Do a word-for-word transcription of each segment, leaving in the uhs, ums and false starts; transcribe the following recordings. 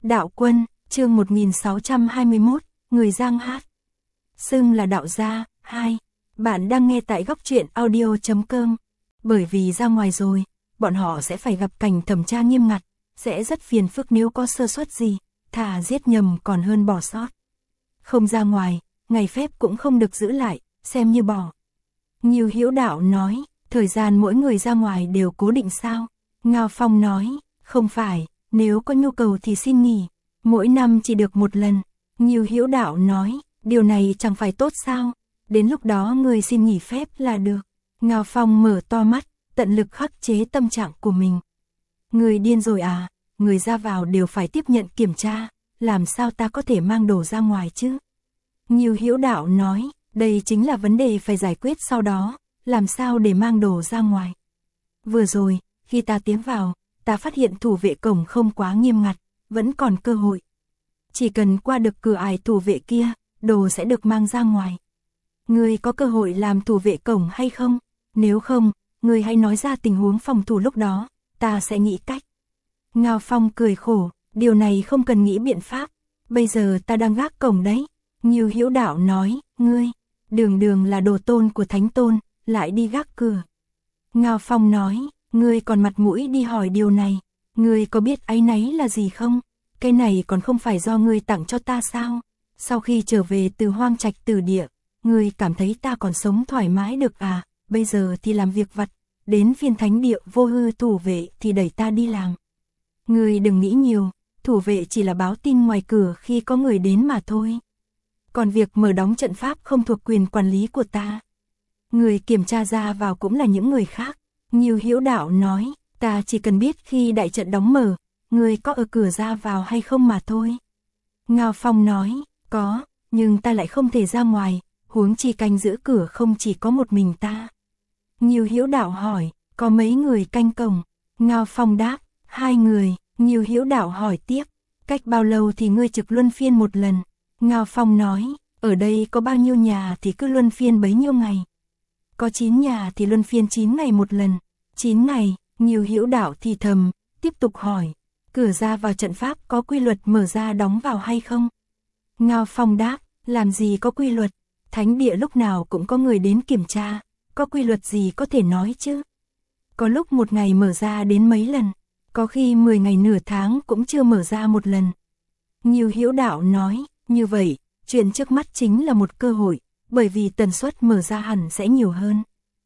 Đạo Quân, chương một nghìn sáu trăm hai mươi mốt, người Giang hát. Xưng là đạo gia, hai. Bạn đang nghe tại góc truyện audio chấm com. Bởi vì ra ngoài rồi, bọn họ sẽ phải gặp cảnh thẩm tra nghiêm ngặt, sẽ rất phiền phức nếu có sơ suất gì, thà giết nhầm còn hơn bỏ sót. Không ra ngoài, ngày phép cũng không được giữ lại, xem như bỏ. Ngưu Hữu Đạo nói, thời gian mỗi người ra ngoài đều cố định sao? Ngao Phong nói, không phải, nếu có nhu cầu thì xin nghỉ, mỗi năm chỉ được một lần. Ngưu Hữu Đạo nói, điều này chẳng phải tốt sao? Đến lúc đó người xin nghỉ phép là được. Ngao Phong mở to mắt, tận lực khắc chế tâm trạng của mình. Người điên rồi à, người ra vào đều phải tiếp nhận kiểm tra, làm sao ta có thể mang đồ ra ngoài chứ? Ngưu Hữu Đạo nói, đây chính là vấn đề phải giải quyết sau đó, làm sao để mang đồ ra ngoài. Vừa rồi, khi ta tiến vào, ta phát hiện thủ vệ cổng không quá nghiêm ngặt, vẫn còn cơ hội. Chỉ cần qua được cửa ải thủ vệ kia, đồ sẽ được mang ra ngoài. Ngươi có cơ hội làm thủ vệ cổng hay không? Nếu không, ngươi hãy nói ra tình huống phòng thủ lúc đó, ta sẽ nghĩ cách. Ngao Phong cười khổ, điều này không cần nghĩ biện pháp, bây giờ ta đang gác cổng đấy. Ngưu Hữu Đạo nói, ngươi, đường đường là đồ tôn của Thánh Tôn, lại đi gác cửa. Ngao Phong nói, ngươi còn mặt mũi đi hỏi điều này, ngươi có biết áy náy là gì không? Cái này còn không phải do ngươi tặng cho ta sao? Sau khi trở về từ hoang trạch tử địa, ngươi cảm thấy ta còn sống thoải mái được à? Bây giờ thì làm việc vặt, đến phiên thánh địa vô hư thủ vệ thì đẩy ta đi làm. Ngươi đừng nghĩ nhiều, thủ vệ chỉ là báo tin ngoài cửa khi có người đến mà thôi. Còn việc mở đóng trận pháp không thuộc quyền quản lý của ta. Người kiểm tra ra vào cũng là những người khác. Ngưu Hữu Đạo nói, ta chỉ cần biết khi đại trận đóng mở, người có ở cửa ra vào hay không mà thôi. Ngao Phong nói, có, nhưng ta lại không thể ra ngoài, huống chi canh giữ cửa không chỉ có một mình ta. Ngưu Hữu Đạo hỏi, có mấy người canh cổng? Ngao Phong đáp, hai người. Ngưu Hữu Đạo hỏi tiếp, cách bao lâu thì ngươi trực luân phiên một lần? Ngao Phong nói, ở đây có bao nhiêu nhà thì cứ luân phiên bấy nhiêu ngày. Có chín nhà thì luân phiên chín ngày một lần. chín ngày, Ngưu Hữu Đạo thì thầm, tiếp tục hỏi, cửa ra vào trận pháp có quy luật mở ra đóng vào hay không? Ngao Phong đáp, làm gì có quy luật, thánh địa lúc nào cũng có người đến kiểm tra, có quy luật gì có thể nói chứ? Có lúc một ngày mở ra đến mấy lần, có khi mười ngày nửa tháng cũng chưa mở ra một lần. Ngưu Hữu Đạo nói, như vậy, chuyện trước mắt chính là một cơ hội, bởi vì tần suất mở ra hẳn sẽ nhiều hơn.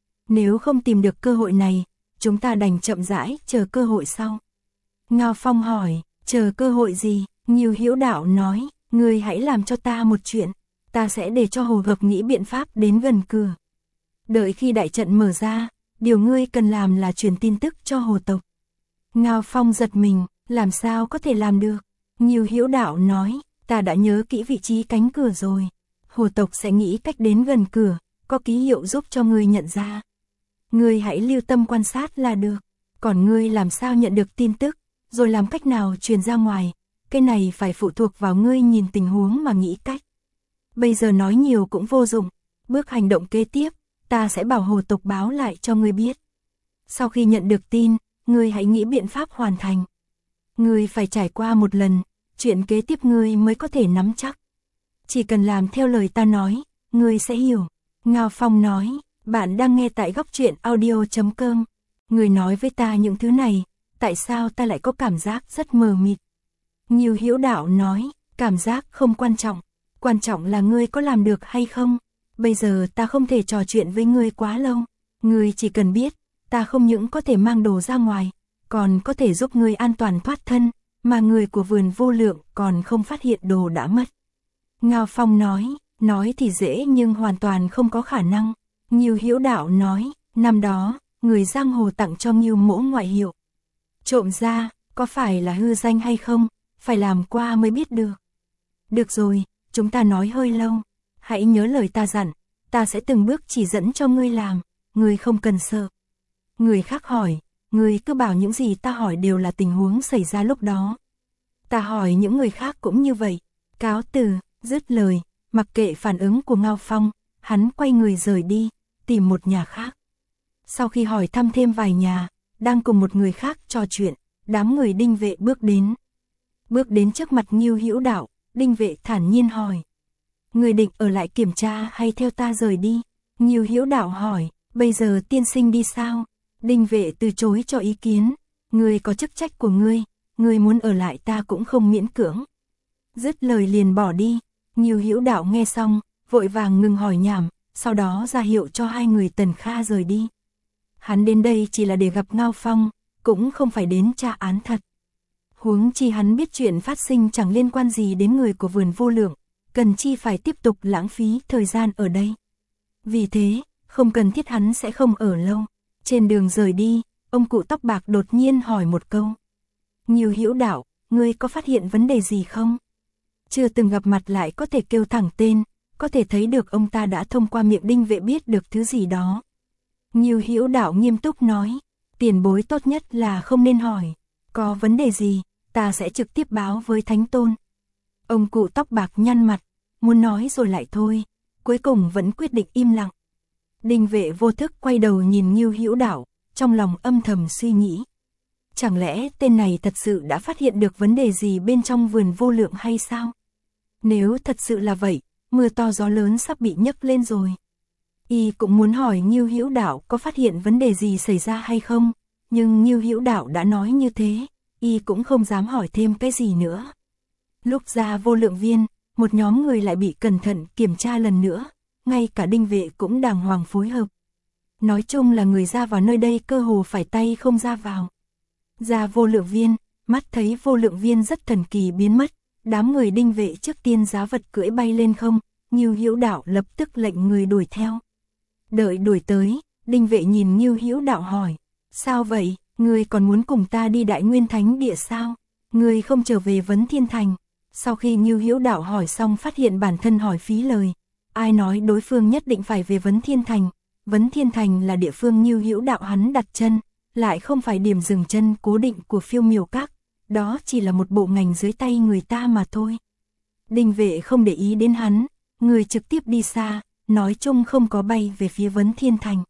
Nếu không tìm được cơ hội này, chúng ta đành chậm rãi chờ cơ hội sau. Ngao Phong hỏi, chờ cơ hội gì? Ngưu Hữu Đạo nói, ngươi hãy làm cho ta một chuyện, ta sẽ để cho Hồ Hợp nghĩ biện pháp đến gần cửa. Đợi khi đại trận mở ra, điều ngươi cần làm là truyền tin tức cho Hồ tộc. Ngao Phong giật mình, làm sao có thể làm được? Ngưu Hữu Đạo nói, ta đã nhớ kỹ vị trí cánh cửa rồi. Hồ tộc sẽ nghĩ cách đến gần cửa, có ký hiệu giúp cho ngươi nhận ra. Ngươi hãy lưu tâm quan sát là được. Còn ngươi làm sao nhận được tin tức, rồi làm cách nào truyền ra ngoài, cái này phải phụ thuộc vào ngươi nhìn tình huống mà nghĩ cách. Bây giờ nói nhiều cũng vô dụng, bước hành động kế tiếp, ta sẽ bảo Hồ tộc báo lại cho ngươi biết. Sau khi nhận được tin, ngươi hãy nghĩ biện pháp hoàn thành. Ngươi phải trải qua một lần, chuyện kế tiếp ngươi mới có thể nắm chắc. Chỉ cần làm theo lời ta nói, ngươi sẽ hiểu. Ngao Phong nói, bạn đang nghe tại góc truyện audio chấm com. Ngươi nói với ta những thứ này, tại sao ta lại có cảm giác rất mờ mịt? Ngưu Hữu Đạo nói, cảm giác không quan trọng, quan trọng là ngươi có làm được hay không. Bây giờ ta không thể trò chuyện với ngươi quá lâu, ngươi chỉ cần biết, ta không những có thể mang đồ ra ngoài, còn có thể giúp ngươi an toàn thoát thân, mà người của vườn vô lượng còn không phát hiện đồ đã mất. Ngao Phong nói, nói thì dễ nhưng hoàn toàn không có khả năng. Ngưu Hữu Đạo nói, năm đó, người giang hồ tặng cho Ngưu Mỗ ngoại hiệu trộm ra, có phải là hư danh hay không, phải làm qua mới biết được. Được rồi, chúng ta nói hơi lâu, hãy nhớ lời ta dặn, ta sẽ từng bước chỉ dẫn cho ngươi làm, ngươi không cần sợ. Người khác hỏi, ngươi cứ bảo những gì ta hỏi đều là tình huống xảy ra lúc đó. Ta hỏi những người khác cũng như vậy. Cáo từ, dứt lời, mặc kệ phản ứng của Ngao Phong, hắn quay người rời đi, tìm một nhà khác. Sau khi hỏi thăm thêm vài nhà, đang cùng một người khác trò chuyện, đám người Đinh Vệ bước đến. Bước đến trước mặt Ngưu Hữu Đạo, Đinh Vệ thản nhiên hỏi. Người định ở lại kiểm tra hay theo ta rời đi? Ngưu Hữu Đạo hỏi, bây giờ tiên sinh đi sao? Đinh Vệ từ chối cho ý kiến. Ngươi có chức trách của ngươi, ngươi muốn ở lại ta cũng không miễn cưỡng. Dứt lời liền bỏ đi. Ngưu Hữu Đạo nghe xong, vội vàng ngừng hỏi nhảm, sau đó ra hiệu cho hai người Tần Kha rời đi. Hắn đến đây chỉ là để gặp Ngao Phong, cũng không phải đến tra án thật. Huống chi hắn biết chuyện phát sinh chẳng liên quan gì đến người của Vườn Vô Lượng, cần chi phải tiếp tục lãng phí thời gian ở đây. Vì thế, không cần thiết hắn sẽ không ở lâu. Trên đường rời đi, ông cụ tóc bạc đột nhiên hỏi một câu. Ngưu Hữu Đạo, ngươi có phát hiện vấn đề gì không? Chưa từng gặp mặt lại có thể kêu thẳng tên, có thể thấy được ông ta đã thông qua miệng Đinh Vệ biết được thứ gì đó. Ngưu Hữu Đạo nghiêm túc nói, tiền bối tốt nhất là không nên hỏi, có vấn đề gì, ta sẽ trực tiếp báo với Thánh Tôn. Ông cụ tóc bạc nhăn mặt, muốn nói rồi lại thôi, cuối cùng vẫn quyết định im lặng. Đinh Vệ vô thức quay đầu nhìn Ngưu Hữu Đạo, trong lòng âm thầm suy nghĩ. Chẳng lẽ tên này thật sự đã phát hiện được vấn đề gì bên trong Vườn Vô Lượng hay sao? Nếu thật sự là vậy, mưa to gió lớn sắp bị nhấc lên rồi. Y cũng muốn hỏi Ngưu Hữu Đạo có phát hiện vấn đề gì xảy ra hay không, nhưng Ngưu Hữu Đạo đã nói như thế, Y cũng không dám hỏi thêm cái gì nữa. Lúc ra Vô Lượng Viên, một nhóm người lại bị cẩn thận kiểm tra lần nữa, ngay cả Đinh Vệ cũng đàng hoàng phối hợp. Nói chung là người ra vào nơi đây cơ hồ phải tay không ra vào. Ra Vô Lượng Viên, mắt thấy Vô Lượng Viên rất thần kỳ biến mất, đám người Đinh Vệ trước tiên giá vật cưỡi bay lên không, Ngưu Hữu Đạo lập tức lệnh người đuổi theo. Đợi đuổi tới, Đinh Vệ nhìn Ngưu Hữu Đạo hỏi, sao vậy, ngươi còn muốn cùng ta đi Đại Nguyên Thánh Địa sao? Ngươi không trở về Vấn Thiên Thành? Sau khi Ngưu Hữu Đạo hỏi xong phát hiện bản thân hỏi phí lời, ai nói đối phương nhất định phải về Vấn Thiên Thành? Vấn Thiên Thành là địa phương Ngưu Hữu Đạo hắn đặt chân, lại không phải điểm dừng chân cố định của Phiêu Miểu Các, đó chỉ là một bộ ngành dưới tay người ta mà thôi. Đinh Vệ không để ý đến hắn, người trực tiếp đi xa, nói chung không có bay về phía Vấn Thiên Thành.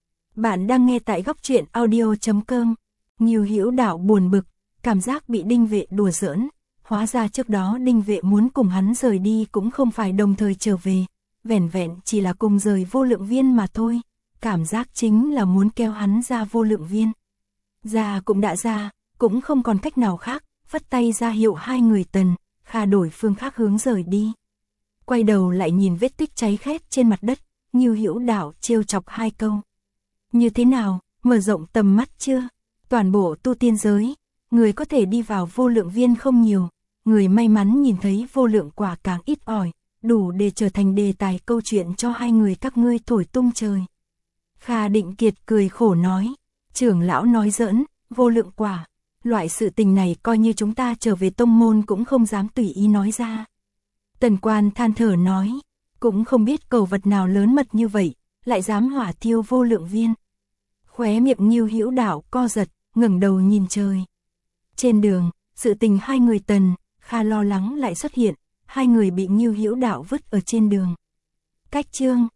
Bạn đang nghe tại góc truyện audio chấm com. Ngưu Hữu Đạo buồn bực, cảm giác bị Đinh Vệ đùa giỡn, hóa ra trước đó Đinh Vệ muốn cùng hắn rời đi cũng không phải đồng thời trở về, vẻn vẹn chỉ là cùng rời Vô Lượng Viên mà thôi, cảm giác chính là muốn kéo hắn ra Vô Lượng Viên. Ra cũng đã ra, cũng không còn cách nào khác, phất tay ra hiệu hai người Tần Kha đổi phương khác hướng rời đi. Quay đầu lại nhìn vết tích cháy khét trên mặt đất, Ngưu Hữu Đạo trêu chọc hai câu. Như thế nào, mở rộng tầm mắt chưa? Toàn bộ tu tiên giới, người có thể đi vào Vô Lượng Viên không nhiều, người may mắn nhìn thấy vô lượng quả càng ít ỏi, đủ để trở thành đề tài câu chuyện cho hai người các ngươi thổi tung trời. Kha Định Kiệt cười khổ nói, trưởng lão nói giỡn, vô lượng quả, loại sự tình này coi như chúng ta trở về tông môn cũng không dám tùy ý nói ra. Tần Quan than thở nói, cũng không biết cầu vật nào lớn mật như vậy, lại dám hỏa thiêu Vô Lượng Viên. Khóe miệng Ngưu Hữu Đạo co giật, ngẩng đầu nhìn trời. Trên đường, sự tình hai người Tần Kha lo lắng lại xuất hiện, hai người bị Ngưu Hữu Đạo vứt ở trên đường. Cách chương